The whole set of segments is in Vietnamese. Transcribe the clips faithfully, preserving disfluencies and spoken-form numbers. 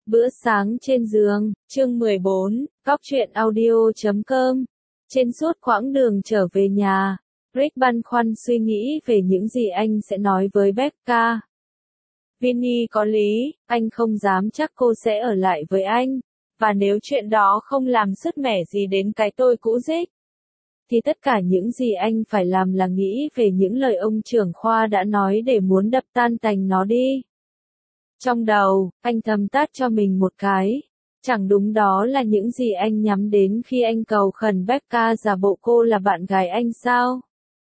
Bữa sáng trên giường, chương mười bốn, Góc truyện audio chấm com. Trên suốt quãng đường trở về nhà, Rick băn khoăn suy nghĩ về những gì anh sẽ nói với Becca. Vinny có lý, anh không dám chắc cô sẽ ở lại với anh, và nếu chuyện đó không làm sứt mẻ gì đến cái tôi cũ Rick, thì tất cả những gì anh phải làm là nghĩ về những lời ông trưởng khoa đã nói để muốn đập tan tành nó đi. Trong đầu, anh thầm tát cho mình một cái. Chẳng đúng đó là những gì anh nhắm đến khi anh cầu khẩn Becca giả bộ cô là bạn gái anh sao?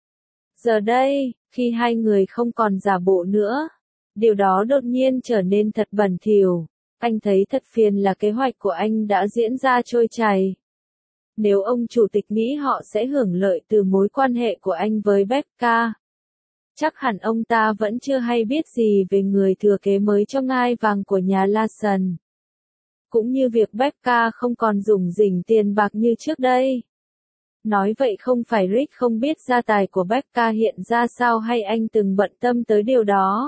Giờ đây, khi hai người không còn giả bộ nữa, điều đó đột nhiên trở nên thật bẩn thỉu. Anh thấy thật phiền là kế hoạch của anh đã diễn ra trôi chảy. Nếu ông chủ tịch nghĩ họ sẽ hưởng lợi từ mối quan hệ của anh với Becca, chắc hẳn ông ta vẫn chưa hay biết gì về người thừa kế mới cho ngai vàng của nhà Larson. Cũng như việc Becca không còn rủng rỉnh tiền bạc như trước đây. Nói vậy không phải Rick không biết gia tài của Becca hiện ra sao hay anh từng bận tâm tới điều đó.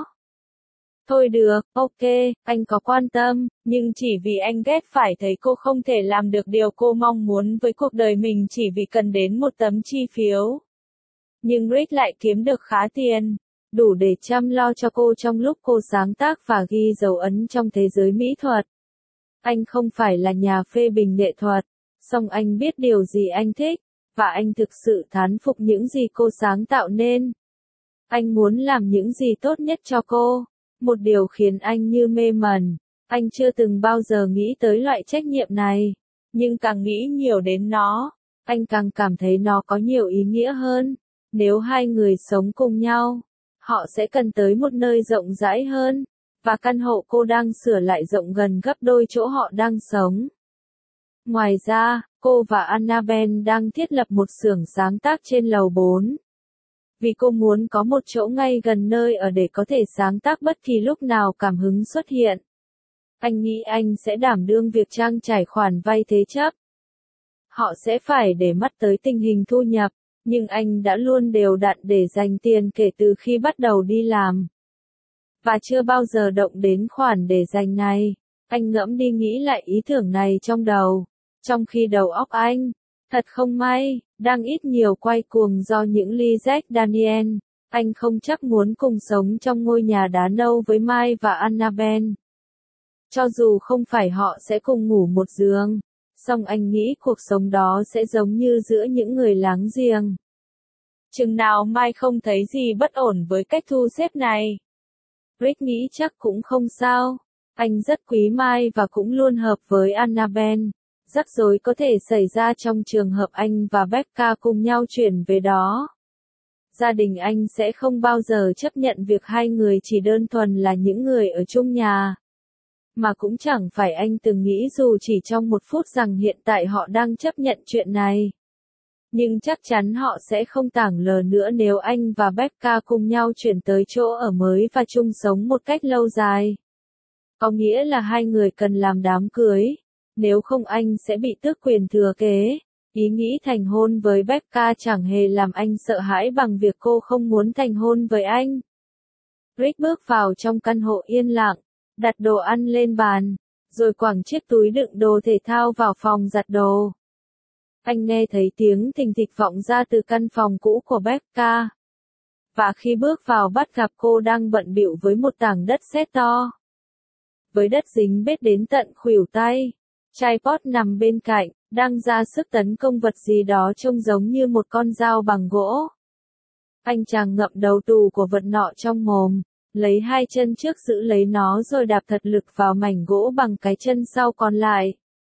Thôi được, ok, anh có quan tâm, nhưng chỉ vì anh ghét phải thấy cô không thể làm được điều cô mong muốn với cuộc đời mình chỉ vì cần đến một tấm chi phiếu. Nhưng Rick lại kiếm được khá tiền, đủ để chăm lo cho cô trong lúc cô sáng tác và ghi dấu ấn trong thế giới mỹ thuật. Anh không phải là nhà phê bình nghệ thuật, song anh biết điều gì anh thích, và anh thực sự thán phục những gì cô sáng tạo nên. Anh muốn làm những gì tốt nhất cho cô, một điều khiến anh như mê mẩn. Anh chưa từng bao giờ nghĩ tới loại trách nhiệm này, nhưng càng nghĩ nhiều đến nó, anh càng cảm thấy nó có nhiều ý nghĩa hơn. Nếu hai người sống cùng nhau, họ sẽ cần tới một nơi rộng rãi hơn, và căn hộ cô đang sửa lại rộng gần gấp đôi chỗ họ đang sống. Ngoài ra, cô và Annabelle đang thiết lập một xưởng sáng tác trên lầu bốn. Vì cô muốn có một chỗ ngay gần nơi ở để có thể sáng tác bất kỳ lúc nào cảm hứng xuất hiện. Anh nghĩ anh sẽ đảm đương việc trang trải khoản vay thế chấp. Họ sẽ phải để mắt tới tình hình thu nhập, nhưng anh đã luôn đều đặn để dành tiền kể từ khi bắt đầu đi làm. Và chưa bao giờ động đến khoản để dành này. Anh ngẫm đi nghĩ lại ý tưởng này trong đầu. Trong khi đầu óc anh, thật không may, đang ít nhiều quay cuồng do những ly Jack Daniel. Anh không chắc muốn cùng sống trong ngôi nhà đá nâu với Mike và Annabelle. Cho dù không phải họ sẽ cùng ngủ một giường, song anh nghĩ cuộc sống đó sẽ giống như giữa những người láng giềng. Chừng nào Mike không thấy gì bất ổn với cách thu xếp này. Rick nghĩ chắc cũng không sao. Anh rất quý Mike và cũng luôn hợp với Annabelle. Rắc rối có thể xảy ra trong trường hợp anh và Becca cùng nhau chuyển về đó. Gia đình anh sẽ không bao giờ chấp nhận việc hai người chỉ đơn thuần là những người ở chung nhà. Mà cũng chẳng phải anh từng nghĩ dù chỉ trong một phút rằng hiện tại họ đang chấp nhận chuyện này. Nhưng chắc chắn họ sẽ không tảng lờ nữa nếu anh và Becca cùng nhau chuyển tới chỗ ở mới và chung sống một cách lâu dài. Có nghĩa là hai người cần làm đám cưới. Nếu không anh sẽ bị tước quyền thừa kế. Ý nghĩ thành hôn với Becca chẳng hề làm anh sợ hãi bằng việc cô không muốn thành hôn với anh. Rick bước vào trong căn hộ yên lặng, đặt đồ ăn lên bàn, rồi quẳng chiếc túi đựng đồ thể thao vào phòng giặt đồ. Anh nghe thấy tiếng thình thịch vọng ra từ căn phòng cũ của Becca. Và khi bước vào bắt gặp cô đang bận bịu với một tảng đất sét to. Với đất dính bết đến tận khuỷu tay, tripod nằm bên cạnh, đang ra sức tấn công vật gì đó trông giống như một con dao bằng gỗ. Anh chàng ngậm đầu tù của vật nọ trong mồm, lấy hai chân trước giữ lấy nó rồi đạp thật lực vào mảnh gỗ bằng cái chân sau còn lại.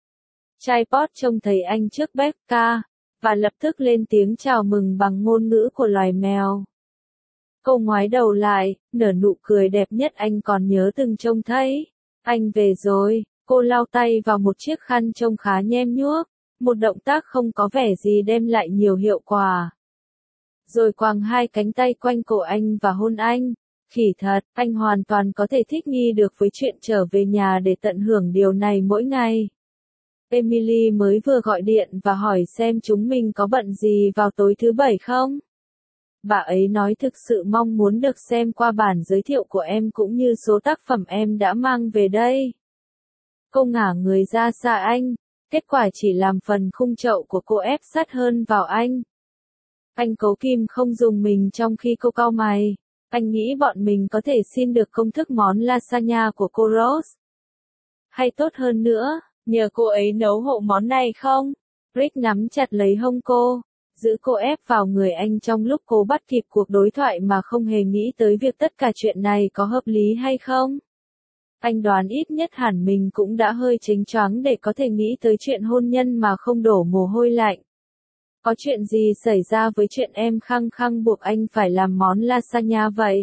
Tripod trông thấy anh trước Becca, và lập tức lên tiếng chào mừng bằng ngôn ngữ của loài mèo. Cô ngoái đầu lại, nở nụ cười đẹp nhất anh còn nhớ từng trông thấy. Anh về rồi, cô lau tay vào một chiếc khăn trông khá nhem nhuốc, một động tác không có vẻ gì đem lại nhiều hiệu quả. Rồi quàng hai cánh tay quanh cổ anh và hôn anh. Khỉ thật, anh hoàn toàn có thể thích nghi được với chuyện trở về nhà để tận hưởng điều này mỗi ngày. Emily mới vừa gọi điện và hỏi xem chúng mình có bận gì vào tối thứ bảy không. Bà ấy nói thực sự mong muốn được xem qua bản giới thiệu của em cũng như số tác phẩm em đã mang về đây. Cô ngả người ra xa anh, kết quả chỉ làm phần khung chậu của cô ép sát hơn vào anh. Anh cố kìm không dùng mình trong khi cô cau mày. Anh nghĩ bọn mình có thể xin được công thức món lasagna của cô Rose. Hay tốt hơn nữa, nhờ cô ấy nấu hộ món này không? Rick nắm chặt lấy hông cô, giữ cô ép vào người anh trong lúc cô bắt kịp cuộc đối thoại mà không hề nghĩ tới việc tất cả chuyện này có hợp lý hay không. Anh đoán ít nhất hẳn mình cũng đã hơi chếnh choáng để có thể nghĩ tới chuyện hôn nhân mà không đổ mồ hôi lạnh. Có chuyện gì xảy ra với chuyện em khăng khăng buộc anh phải làm món lasagna vậy?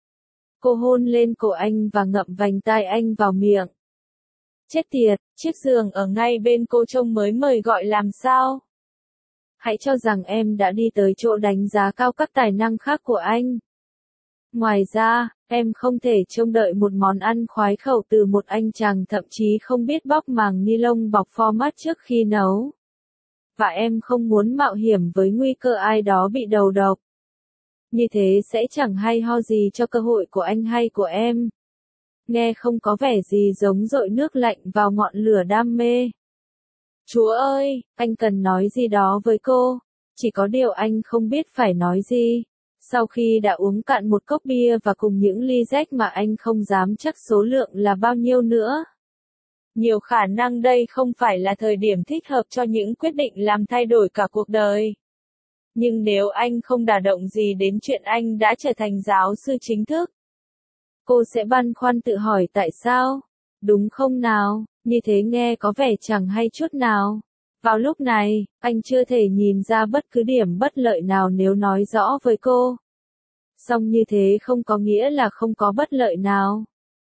Cô hôn lên cổ anh và ngậm vành tai anh vào miệng. Chết tiệt, chiếc giường ở ngay bên cô trông mới mời gọi làm sao? Hãy cho rằng em đã đi tới chỗ đánh giá cao các tài năng khác của anh. Ngoài ra, em không thể trông đợi một món ăn khoái khẩu từ một anh chàng thậm chí không biết bóc màng ni lông bọc format trước khi nấu. Và em không muốn mạo hiểm với nguy cơ ai đó bị đầu độc. Như thế sẽ chẳng hay ho gì cho cơ hội của anh hay của em. Nghe không có vẻ gì giống dội nước lạnh vào ngọn lửa đam mê. Chúa ơi, anh cần nói gì đó với cô. Chỉ có điều anh không biết phải nói gì. Sau khi đã uống cạn một cốc bia và cùng những ly rách mà anh không dám chắc số lượng là bao nhiêu nữa. Nhiều khả năng đây không phải là thời điểm thích hợp cho những quyết định làm thay đổi cả cuộc đời. Nhưng nếu anh không đả động gì đến chuyện anh đã trở thành giáo sư chính thức, cô sẽ băn khoăn tự hỏi tại sao, đúng không nào? Như thế nghe có vẻ chẳng hay chút nào. Vào lúc này, anh chưa thể nhìn ra bất cứ điểm bất lợi nào nếu nói rõ với cô. Song như thế không có nghĩa là không có bất lợi nào.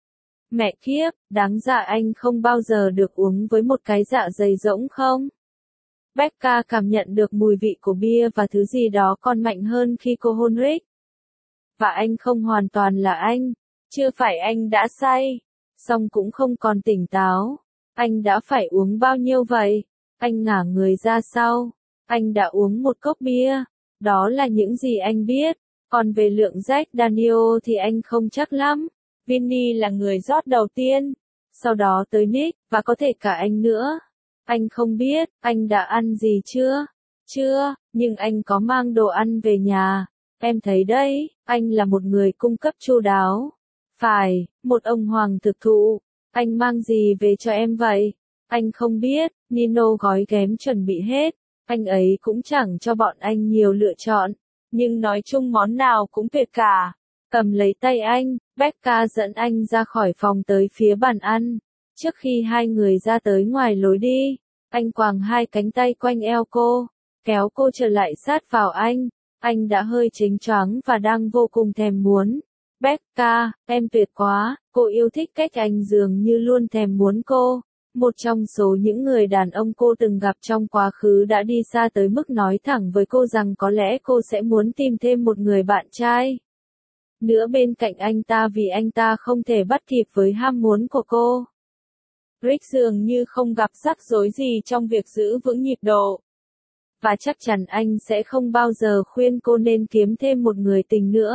Mẹ kiếp, đáng ra anh không bao giờ được uống với một cái dạ dày rỗng không? Becca cảm nhận được mùi vị của bia và thứ gì đó còn mạnh hơn khi cô hôn Rick. Và anh không hoàn toàn là anh. Chưa phải anh đã say. Song cũng không còn tỉnh táo. Anh đã phải uống bao nhiêu vậy? Anh ngả người ra sau. Anh đã uống một cốc bia. Đó là những gì anh biết. Còn về lượng Jack Daniel thì anh không chắc lắm. Vinny là người rót đầu tiên. Sau đó tới Nick, và có thể cả anh nữa. Anh không biết, anh đã ăn gì chưa? Chưa, nhưng anh có mang đồ ăn về nhà. Em thấy đấy, anh là một người cung cấp chu đáo. Phải, một ông hoàng thực thụ. Anh mang gì về cho em vậy? Anh không biết, Nino gói ghém chuẩn bị hết. Anh ấy cũng chẳng cho bọn anh nhiều lựa chọn. Nhưng nói chung món nào cũng tuyệt cả. Cầm lấy tay anh, Becca dẫn anh ra khỏi phòng tới phía bàn ăn. Trước khi hai người ra tới ngoài lối đi, anh quàng hai cánh tay quanh eo cô, kéo cô trở lại sát vào anh. Anh đã hơi chếnh choáng và đang vô cùng thèm muốn. Becca, em tuyệt quá, cô yêu thích cách anh dường như luôn thèm muốn cô. Một trong số những người đàn ông cô từng gặp trong quá khứ đã đi xa tới mức nói thẳng với cô rằng có lẽ cô sẽ muốn tìm thêm một người bạn trai nữa bên cạnh anh ta vì anh ta không thể bắt kịp với ham muốn của cô. Rick dường như không gặp rắc rối gì trong việc giữ vững nhịp độ. Và chắc chắn anh sẽ không bao giờ khuyên cô nên kiếm thêm một người tình nữa.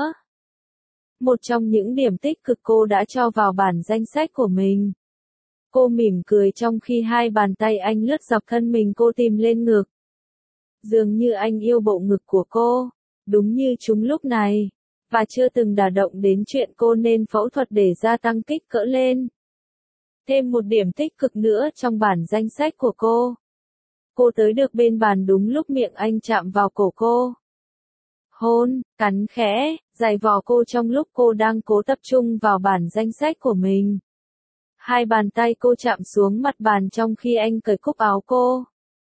Một trong những điểm tích cực cô đã cho vào bản danh sách của mình. Cô mỉm cười trong khi hai bàn tay anh lướt dọc thân mình cô tìm lên ngực. Dường như anh yêu bộ ngực của cô, đúng như chúng lúc này. Và chưa từng đả động đến chuyện cô nên phẫu thuật để gia tăng kích cỡ lên. Thêm một điểm tích cực nữa trong bản danh sách của cô. Cô tới được bên bàn đúng lúc miệng anh chạm vào cổ cô. Hôn, cắn khẽ, giày vò cô trong lúc cô đang cố tập trung vào bản danh sách của mình. Hai bàn tay cô chạm xuống mặt bàn trong khi anh cởi cúc áo cô.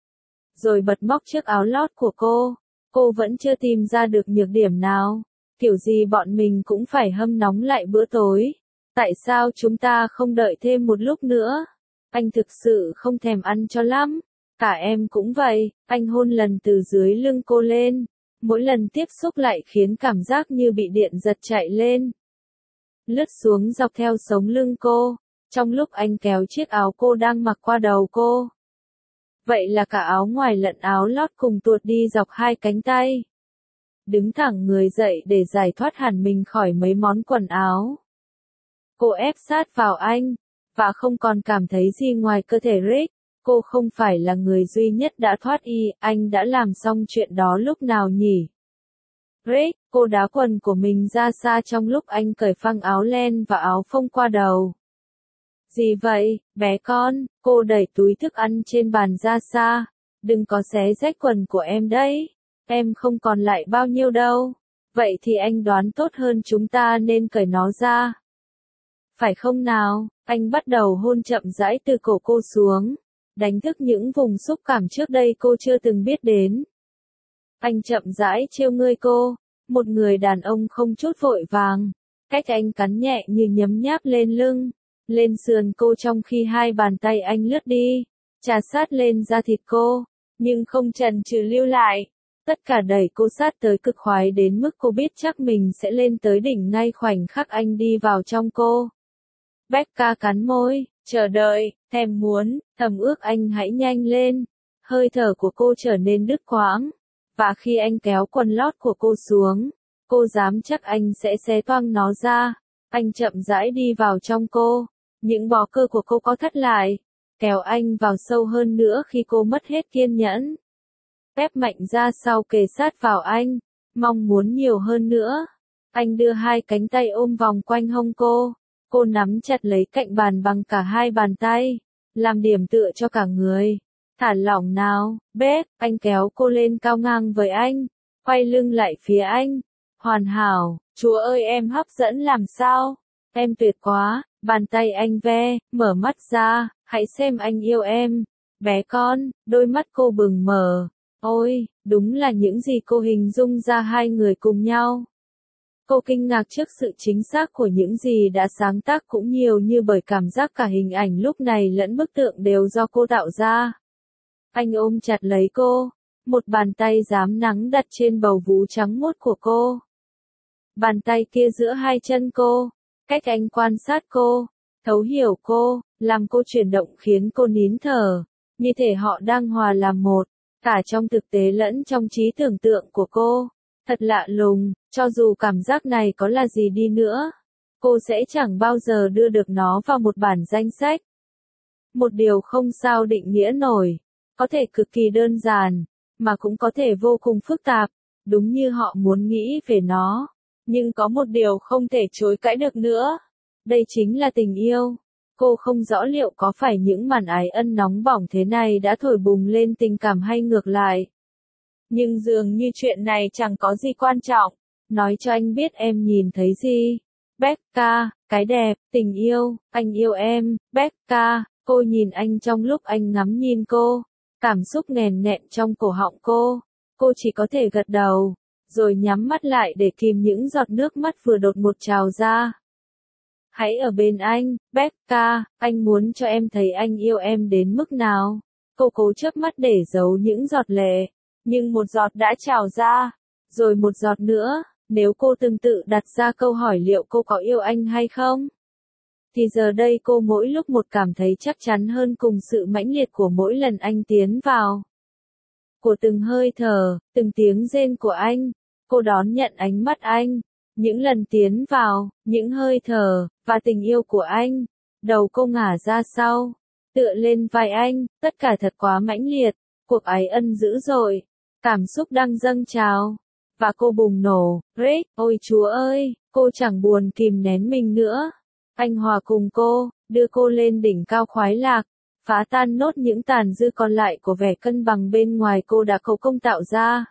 Rồi bật móc chiếc áo lót của cô. Cô vẫn chưa tìm ra được nhược điểm nào. Kiểu gì bọn mình cũng phải hâm nóng lại bữa tối. Tại sao chúng ta không đợi thêm một lúc nữa? Anh thực sự không thèm ăn cho lắm. Cả em cũng vậy. Anh hôn lần từ dưới lưng cô lên. Mỗi lần tiếp xúc lại khiến cảm giác như bị điện giật chạy lên. Lướt xuống dọc theo sống lưng cô. Trong lúc anh kéo chiếc áo cô đang mặc qua đầu cô. Vậy là cả áo ngoài lẫn áo lót cùng tuột đi dọc hai cánh tay. Đứng thẳng người dậy để giải thoát hẳn mình khỏi mấy món quần áo. Cô ép sát vào anh, và không còn cảm thấy gì ngoài cơ thể Rick. Cô không phải là người duy nhất đã thoát y, anh đã làm xong chuyện đó lúc nào nhỉ? Rick, cô đá quần của mình ra xa trong lúc anh cởi phăng áo len và áo phông qua đầu. Gì vậy, bé con? Cô đẩy túi thức ăn trên bàn ra xa. Đừng có xé rách quần của em đấy. Em không còn lại bao nhiêu đâu. Vậy thì anh đoán tốt hơn chúng ta nên cởi nó ra. Phải không nào? Anh bắt đầu hôn chậm rãi từ cổ cô xuống, đánh thức những vùng xúc cảm trước đây cô chưa từng biết đến. Anh chậm rãi trêu ngươi cô, một người đàn ông không chút vội vàng. Cách anh cắn nhẹ như nhấm nháp lên lưng, lên sườn cô trong khi hai bàn tay anh lướt đi, chà sát lên da thịt cô, nhưng không chần chừ lưu lại. Tất cả đẩy cô sát tới cực khoái đến mức cô biết chắc mình sẽ lên tới đỉnh ngay khoảnh khắc anh đi vào trong cô. Becca cắn môi, chờ đợi, thèm muốn, thầm ước anh hãy nhanh lên. Hơi thở của cô trở nên đứt quãng, và khi anh kéo quần lót của cô xuống, cô dám chắc anh sẽ xé toang nó ra. Anh chậm rãi đi vào trong cô, những bó cơ của cô có thắt lại, kéo anh vào sâu hơn nữa khi cô mất hết kiên nhẫn. Ép mạnh ra sau kề sát vào anh, mong muốn nhiều hơn nữa. Anh đưa hai cánh tay ôm vòng quanh hông cô, cô nắm chặt lấy cạnh bàn bằng cả hai bàn tay, làm điểm tựa cho cả người. Thả lỏng nào, Beth, anh kéo cô lên cao ngang với anh, quay lưng lại phía anh. Hoàn hảo, Chúa ơi em hấp dẫn làm sao? Em tuyệt quá, bàn tay anh ve, mở mắt ra, hãy xem anh yêu em. Bé con, đôi mắt cô bừng mở. Ôi, đúng là những gì cô hình dung ra hai người cùng nhau. Cô kinh ngạc trước sự chính xác của những gì đã sáng tác cũng nhiều như bởi cảm giác cả hình ảnh lúc này lẫn bức tượng đều do cô tạo ra. Anh ôm chặt lấy cô, một bàn tay rám nắng đặt trên bầu vú trắng muốt của cô. Bàn tay kia giữa hai chân cô, cách anh quan sát cô, thấu hiểu cô, làm cô chuyển động khiến cô nín thở, như thể họ đang hòa làm một, cả trong thực tế lẫn trong trí tưởng tượng của cô. Thật lạ lùng, cho dù cảm giác này có là gì đi nữa, cô sẽ chẳng bao giờ đưa được nó vào một bản danh sách. Một điều không sao định nghĩa nổi, có thể cực kỳ đơn giản, mà cũng có thể vô cùng phức tạp, đúng như họ muốn nghĩ về nó. Nhưng có một điều không thể chối cãi được nữa. Đây chính là tình yêu. Cô không rõ liệu có phải những màn ái ân nóng bỏng thế này đã thổi bùng lên tình cảm hay ngược lại. Nhưng dường như chuyện này chẳng có gì quan trọng. Nói cho anh biết em nhìn thấy gì. Becca, cái đẹp, tình yêu, anh yêu em. Becca, cô nhìn anh trong lúc anh ngắm nhìn cô. Cảm xúc nghèn nghẹn trong cổ họng cô. Cô chỉ có thể gật đầu, rồi nhắm mắt lại để kìm những giọt nước mắt vừa đột ngột trào ra. Hãy ở bên anh, Becca, anh muốn cho em thấy anh yêu em đến mức nào. Cô cố chớp mắt để giấu những giọt lệ, nhưng một giọt đã trào ra, rồi một giọt nữa. Nếu cô từng tự đặt ra câu hỏi liệu cô có yêu anh hay không, thì giờ đây cô mỗi lúc một cảm thấy chắc chắn hơn cùng sự mãnh liệt của mỗi lần anh tiến vào. Của từng hơi thở, từng tiếng rên của anh, cô đón nhận ánh mắt anh, những lần tiến vào, những hơi thở, và tình yêu của anh. Đầu cô ngả ra sau, tựa lên vai anh, tất cả thật quá mãnh liệt, cuộc ái ân dữ dội, cảm xúc đang dâng trào, và cô bùng nổ. Rick, ôi Chúa ơi, cô chẳng buồn kìm nén mình nữa. Anh hòa cùng cô, đưa cô lên đỉnh cao khoái lạc, phá tan nốt những tàn dư còn lại của vẻ cân bằng bên ngoài cô đã cố công tạo ra.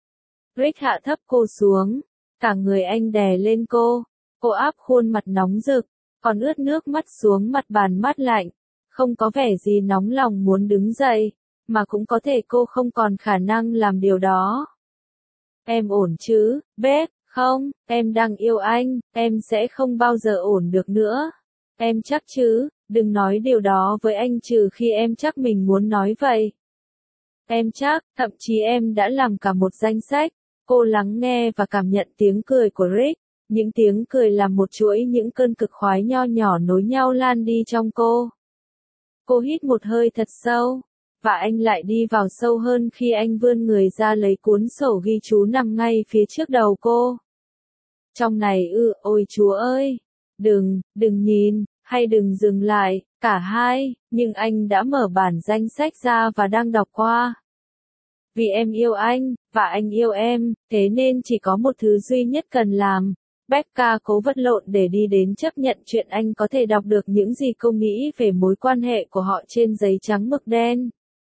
Rick hạ thấp cô xuống, cả người anh đè lên cô, cô áp khuôn mặt nóng rực, còn ướt nước mắt xuống mặt bàn mát lạnh, không có vẻ gì nóng lòng muốn đứng dậy, mà cũng có thể cô không còn khả năng làm điều đó. Em ổn chứ, Beth? Không, em đang yêu anh, em sẽ không bao giờ ổn được nữa. Em chắc chứ, đừng nói điều đó với anh trừ khi em chắc mình muốn nói vậy. Em chắc, thậm chí em đã làm cả một danh sách. Cô lắng nghe và cảm nhận tiếng cười của Rick, những tiếng cười làm một chuỗi những cơn cực khoái nho nhỏ nối nhau lan đi trong cô. Cô hít một hơi thật sâu, và anh lại đi vào sâu hơn khi anh vươn người ra lấy cuốn sổ ghi chú nằm ngay phía trước đầu cô. Trong này ư, ôi Chúa ơi, đừng, đừng nhìn, Hay đừng dừng lại, cả hai, nhưng anh đã mở bản danh sách ra và đang đọc qua. Vì em yêu anh, và anh yêu em, thế nên chỉ có một thứ duy nhất cần làm. Becca cố vật lộn để đi đến chấp nhận chuyện anh có thể đọc được những gì cô nghĩ về mối quan hệ của họ trên giấy trắng mực đen.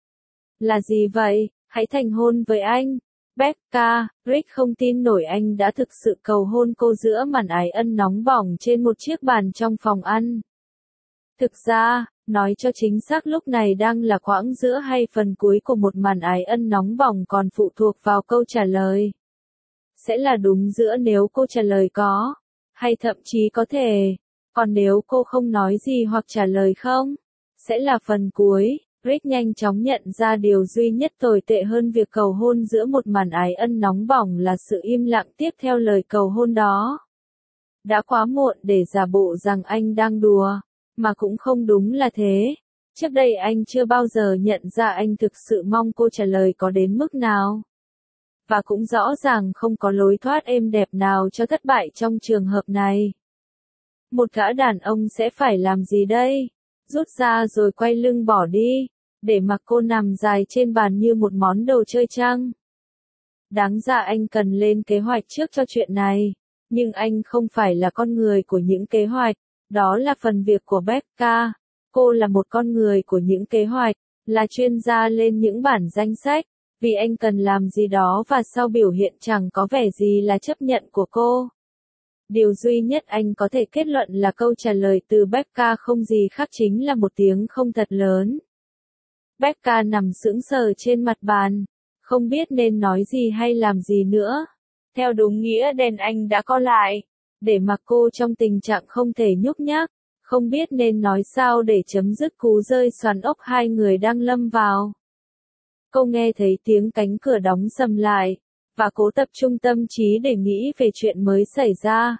Là gì vậy? Hãy thành hôn với anh. Becca, Rick không tin nổi anh đã thực sự cầu hôn cô giữa màn ái ân nóng bỏng trên một chiếc bàn trong phòng ăn. Thực ra, nói cho chính xác lúc này đang là quãng giữa hay phần cuối của một màn ái ân nóng bỏng còn phụ thuộc vào câu trả lời. Sẽ là đúng giữa nếu cô trả lời có, hay thậm chí có thể, còn nếu cô không nói gì hoặc trả lời không, sẽ là phần cuối. Rick nhanh chóng nhận ra điều duy nhất tồi tệ hơn việc cầu hôn giữa một màn ái ân nóng bỏng là sự im lặng tiếp theo lời cầu hôn đó. Đã quá muộn để giả bộ rằng anh đang đùa, mà cũng không đúng là thế. Trước đây anh chưa bao giờ nhận ra anh thực sự mong cô trả lời có đến mức nào. Và cũng rõ ràng không có lối thoát êm đẹp nào cho thất bại trong trường hợp này. Một gã đàn ông sẽ phải làm gì đây? Rút ra rồi quay lưng bỏ đi, để mặc cô nằm dài trên bàn như một món đồ chơi chăng? Đáng ra anh cần lên kế hoạch trước cho chuyện này, nhưng anh không phải là con người của những kế hoạch, đó là phần việc của Becca. Cô là một con người của những kế hoạch, là chuyên gia lên những bản danh sách, vì anh cần làm gì đó và sau biểu hiện chẳng có vẻ gì là chấp nhận của cô. Điều duy nhất anh có thể kết luận là câu trả lời từ Becca không gì khác chính là một tiếng không thật lớn. Becca nằm sững sờ trên mặt bàn, không biết nên nói gì hay làm gì nữa. Theo đúng nghĩa đen anh đã co lại, để mặc cô trong tình trạng không thể nhúc nhác, không biết nên nói sao để chấm dứt cú rơi xoắn ốc hai người đang lâm vào. Cô nghe thấy tiếng cánh cửa đóng sầm lại, và cố tập trung tâm trí để nghĩ về chuyện mới xảy ra.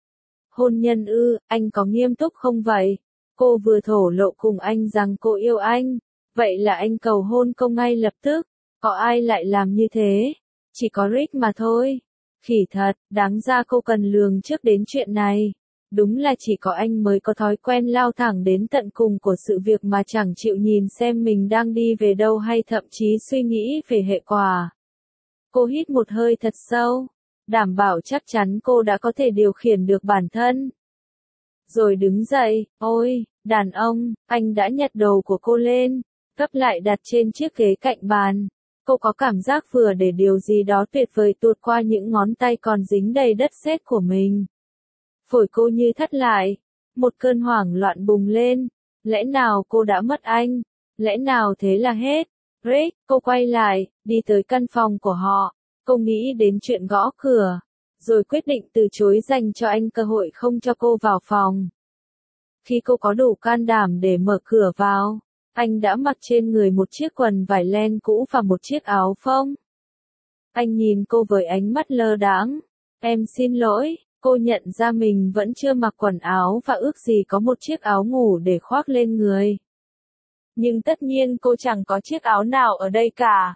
Hôn nhân ư, anh có nghiêm túc không vậy? Cô vừa thổ lộ cùng anh rằng cô yêu anh, vậy là anh cầu hôn cô ngay lập tức. Có ai lại làm như thế? Chỉ có Rick mà thôi. Khỉ thật, đáng ra cô cần lường trước đến chuyện này. Đúng là chỉ có anh mới có thói quen lao thẳng đến tận cùng của sự việc mà chẳng chịu nhìn xem mình đang đi về đâu hay thậm chí suy nghĩ về hệ quả. Cô hít một hơi thật sâu, đảm bảo chắc chắn cô đã có thể điều khiển được bản thân. Rồi đứng dậy, ôi, đàn ông, anh đã nhặt đồ của cô lên, gấp lại đặt trên chiếc ghế cạnh bàn. Cô có cảm giác vừa để điều gì đó tuyệt vời tuột qua những ngón tay còn dính đầy đất sét của mình. Phổi cô như thắt lại, một cơn hoảng loạn bùng lên. Lẽ nào cô đã mất anh? Lẽ nào thế là hết? Rick, cô quay lại, đi tới căn phòng của họ. Cô nghĩ đến chuyện gõ cửa, rồi quyết định từ chối dành cho anh cơ hội không cho cô vào phòng. Khi cô có đủ can đảm để mở cửa vào, anh đã mặc trên người một chiếc quần vải len cũ và một chiếc áo phông. Anh nhìn cô với ánh mắt lơ đãng. Em xin lỗi, cô nhận ra mình vẫn chưa mặc quần áo và ước gì có một chiếc áo ngủ để khoác lên người. Nhưng tất nhiên cô chẳng có chiếc áo nào ở đây cả.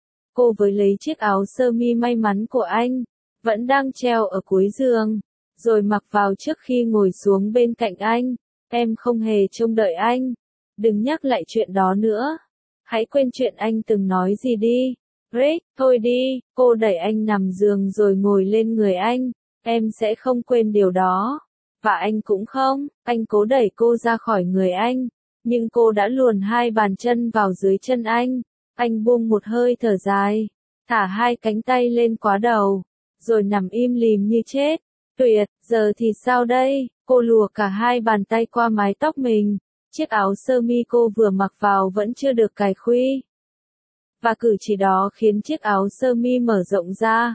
Cô với lấy chiếc áo sơ mi may mắn của anh, vẫn đang treo ở cuối giường, rồi mặc vào trước khi ngồi xuống bên cạnh anh. Em không hề trông đợi anh. Đừng nhắc lại chuyện đó nữa. Hãy quên chuyện anh từng nói gì đi. Rick, thôi đi. Cô đẩy anh nằm giường rồi ngồi lên người anh. Em sẽ không quên điều đó. Và anh cũng không. Anh cố đẩy cô ra khỏi người anh. Nhưng cô đã luồn hai bàn chân vào dưới chân anh. Anh buông một hơi thở dài. Thả hai cánh tay lên quá đầu. Rồi nằm im lìm như chết. Tuyệt, giờ thì sao đây? Cô lùa cả hai bàn tay qua mái tóc mình. Chiếc áo sơ mi cô vừa mặc vào vẫn chưa được cài khuy. Và cử chỉ đó khiến chiếc áo sơ mi mở rộng ra.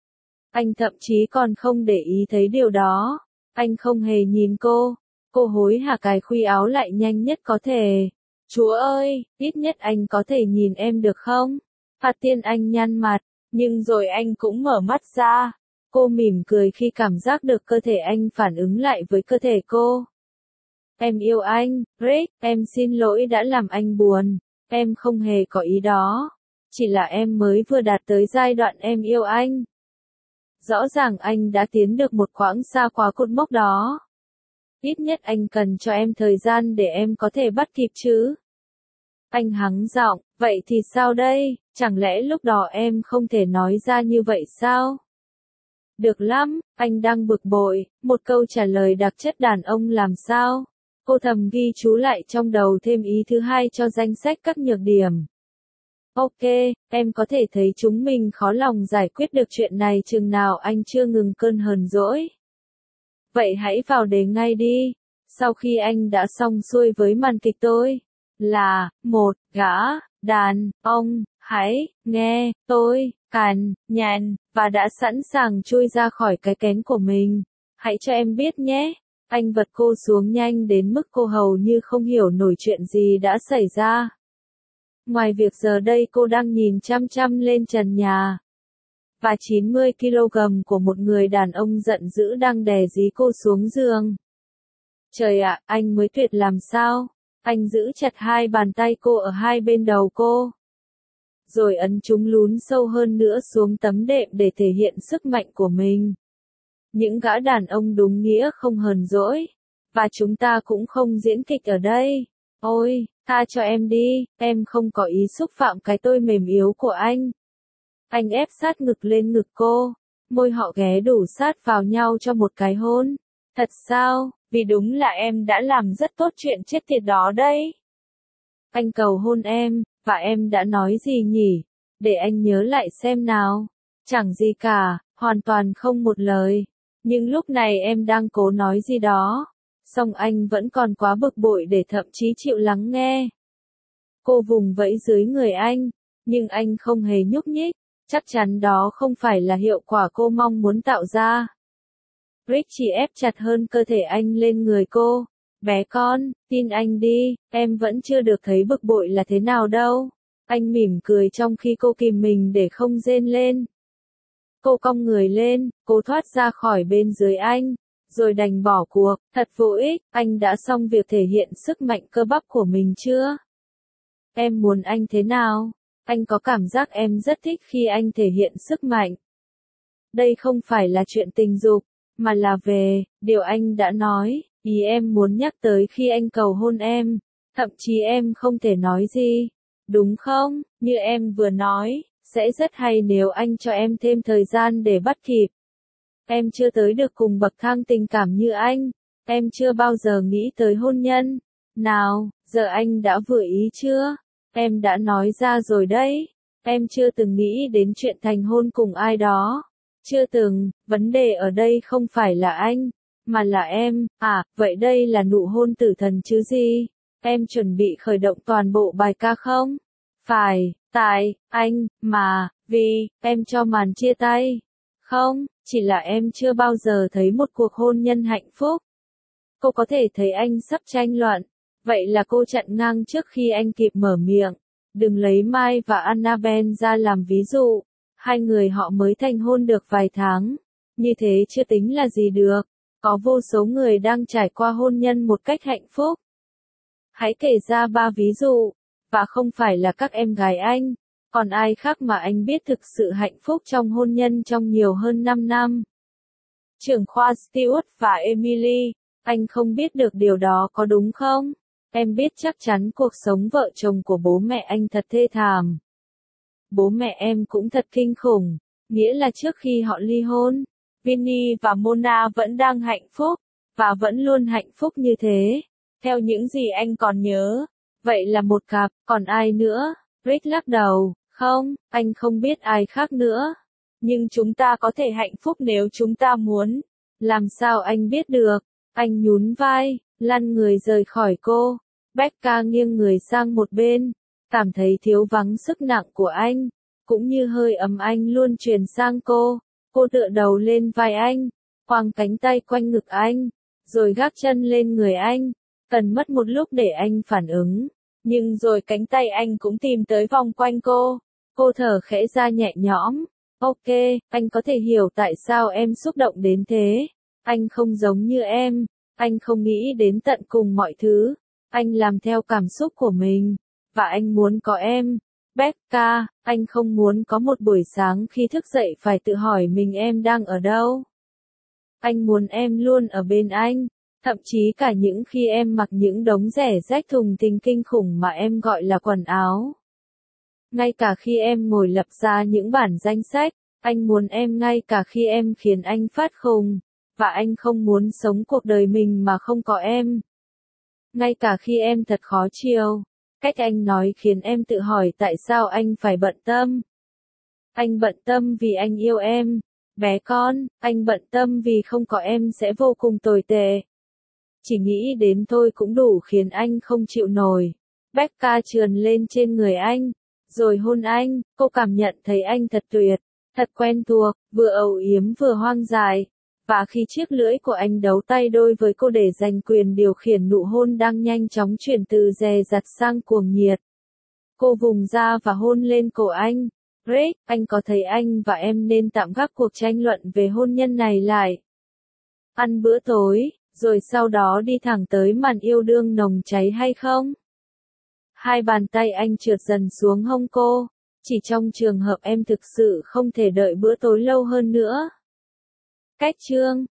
Anh thậm chí còn không để ý thấy điều đó. Anh không hề nhìn cô. Cô hối hả cài khuy áo lại nhanh nhất có thể. Chúa ơi, ít nhất anh có thể nhìn em được không? Phạt Tiên anh nhăn mặt, nhưng rồi anh cũng mở mắt ra. Cô mỉm cười khi cảm giác được cơ thể anh phản ứng lại với cơ thể cô. Em yêu anh, Rick, em xin lỗi đã làm anh buồn. Em không hề có ý đó. Chỉ là em mới vừa đạt tới giai đoạn em yêu anh. Rõ ràng anh đã tiến được một quãng xa quá cột mốc đó. Ít nhất anh cần cho em thời gian để em có thể bắt kịp chứ. Anh hắng giọng, vậy thì sao đây, chẳng lẽ lúc đó em không thể nói ra như vậy sao? Được lắm, anh đang bực bội, một câu trả lời đặc chất đàn ông làm sao? Cô thầm ghi chú lại trong đầu thêm ý thứ hai cho danh sách các nhược điểm. Ok, em có thể thấy chúng mình khó lòng giải quyết được chuyện này chừng nào anh chưa ngừng cơn hờn dỗi. Vậy hãy vào đề ngay đi. Sau khi anh đã xong xuôi với màn kịch tôi, là, một, gã, đàn, ông, hãy, nghe, tôi, càn, nhàn, và đã sẵn sàng chui ra khỏi cái kén của mình. Hãy cho em biết nhé. Anh vật cô xuống nhanh đến mức cô hầu như không hiểu nổi chuyện gì đã xảy ra. Ngoài việc giờ đây cô đang nhìn chăm chăm lên trần nhà, và chín mươi ki lô gam của một người đàn ông giận dữ đang đè dí cô xuống giường. Trời ạ, anh mới tuyệt làm sao? Anh giữ chặt hai bàn tay cô ở hai bên đầu cô, rồi ấn chúng lún sâu hơn nữa xuống tấm đệm để thể hiện sức mạnh của mình. Những gã đàn ông đúng nghĩa không hờn dỗi, và chúng ta cũng không diễn kịch ở đây. Ôi, tha cho em đi, em không có ý xúc phạm cái tôi mềm yếu của anh. Anh ép sát ngực lên ngực cô, môi họ ghé đủ sát vào nhau cho một cái hôn. Thật sao, vì đúng là em đã làm rất tốt chuyện chết tiệt đó đấy. Anh cầu hôn em, và em đã nói gì nhỉ? Để anh nhớ lại xem nào. Chẳng gì cả, hoàn toàn không một lời. Nhưng lúc này em đang cố nói gì đó. Song anh vẫn còn quá bực bội để thậm chí chịu lắng nghe. Cô vùng vẫy dưới người anh, nhưng anh không hề nhúc nhích. Chắc chắn đó không phải là hiệu quả cô mong muốn tạo ra. Rick chỉ ép chặt hơn cơ thể anh lên người cô. Bé con, tin anh đi, em vẫn chưa được thấy bực bội là thế nào đâu. Anh mỉm cười trong khi cô kìm mình để không rên lên. Cô cong người lên, cố thoát ra khỏi bên dưới anh, rồi đành bỏ cuộc. Thật vô ích, anh đã xong việc thể hiện sức mạnh cơ bắp của mình chưa? Em muốn anh thế nào? Anh có cảm giác em rất thích khi anh thể hiện sức mạnh. Đây không phải là chuyện tình dục, mà là về điều anh đã nói, ý em muốn nhắc tới khi anh cầu hôn em. Thậm chí em không thể nói gì, đúng không? Như em vừa nói, sẽ rất hay nếu anh cho em thêm thời gian để bắt kịp. Em chưa tới được cùng bậc thang tình cảm như anh. Em chưa bao giờ nghĩ tới hôn nhân. Nào, giờ anh đã vừa ý chưa? Em đã nói ra rồi đấy. Em chưa từng nghĩ đến chuyện thành hôn cùng ai đó. Chưa từng, vấn đề ở đây không phải là anh, mà là em. À, vậy đây là nụ hôn tử thần chứ gì? Em chuẩn bị khởi động toàn bộ bài ca không? Phải, tại, anh, mà, vì, em cho màn chia tay. Không, chỉ là em chưa bao giờ thấy một cuộc hôn nhân hạnh phúc. Cô có thể thấy anh sắp tranh luận. Vậy là cô chặn ngang trước khi anh kịp mở miệng. Đừng lấy Mai và Annabelle ra làm ví dụ. Hai người họ mới thành hôn được vài tháng. Như thế chưa tính là gì được. Có vô số người đang trải qua hôn nhân một cách hạnh phúc. Hãy kể ra ba ví dụ. Và không phải là các em gái anh. Còn ai khác mà anh biết thực sự hạnh phúc trong hôn nhân trong nhiều hơn năm năm. Trưởng khoa Stuart và Emily. Anh không biết được điều đó có đúng không? Em biết chắc chắn cuộc sống vợ chồng của bố mẹ anh thật thê thảm. Bố mẹ em cũng thật kinh khủng. Nghĩa là trước khi họ ly hôn, Vinny và Mona vẫn đang hạnh phúc, và vẫn luôn hạnh phúc như thế. Theo những gì anh còn nhớ. Vậy là một cặp, còn ai nữa? Rick lắc đầu, không, anh không biết ai khác nữa. Nhưng chúng ta có thể hạnh phúc nếu chúng ta muốn. Làm sao anh biết được? Anh nhún vai, lăn người rời khỏi cô. Becca nghiêng người sang một bên, cảm thấy thiếu vắng sức nặng của anh, cũng như hơi ấm anh luôn truyền sang cô. Cô tựa đầu lên vai anh, khoang cánh tay quanh ngực anh, rồi gác chân lên người anh. Cần mất một lúc để anh phản ứng, nhưng rồi cánh tay anh cũng tìm tới vòng quanh cô. Cô thở khẽ ra nhẹ nhõm. Ok, anh có thể hiểu tại sao em xúc động đến thế. Anh không giống như em, anh không nghĩ đến tận cùng mọi thứ. Anh làm theo cảm xúc của mình, và anh muốn có em. Becca, anh không muốn có một buổi sáng khi thức dậy phải tự hỏi mình em đang ở đâu. Anh muốn em luôn ở bên anh, Thậm chí cả những khi em mặc những đống rẻ rách thùng thình kinh khủng mà em gọi là quần áo. Ngay cả khi em ngồi lập ra những bản danh sách, anh muốn em ngay cả khi em khiến anh phát khùng, và anh không muốn sống cuộc đời mình mà không có em. Ngay cả khi em thật khó chịu, cách anh nói khiến em tự hỏi tại sao anh phải bận tâm. Anh bận tâm vì anh yêu em, bé con, anh bận tâm vì không có em sẽ vô cùng tồi tệ. Chỉ nghĩ đến thôi cũng đủ khiến anh không chịu nổi. Becca trườn lên trên người anh, rồi hôn anh, cô cảm nhận thấy anh thật tuyệt, thật quen thuộc, vừa âu yếm vừa hoang dại. Và khi chiếc lưỡi của anh đấu tay đôi với cô để giành quyền điều khiển nụ hôn đang nhanh chóng chuyển từ dè dặt sang cuồng nhiệt, cô vùng ra và hôn lên cổ anh. Rick, anh có thấy anh và em nên tạm gác cuộc tranh luận về hôn nhân này lại? Ăn bữa tối, rồi sau đó đi thẳng tới màn yêu đương nồng cháy hay không? Hai bàn tay anh trượt dần xuống hông cô, chỉ trong trường hợp em thực sự không thể đợi bữa tối lâu hơn nữa. Cách chương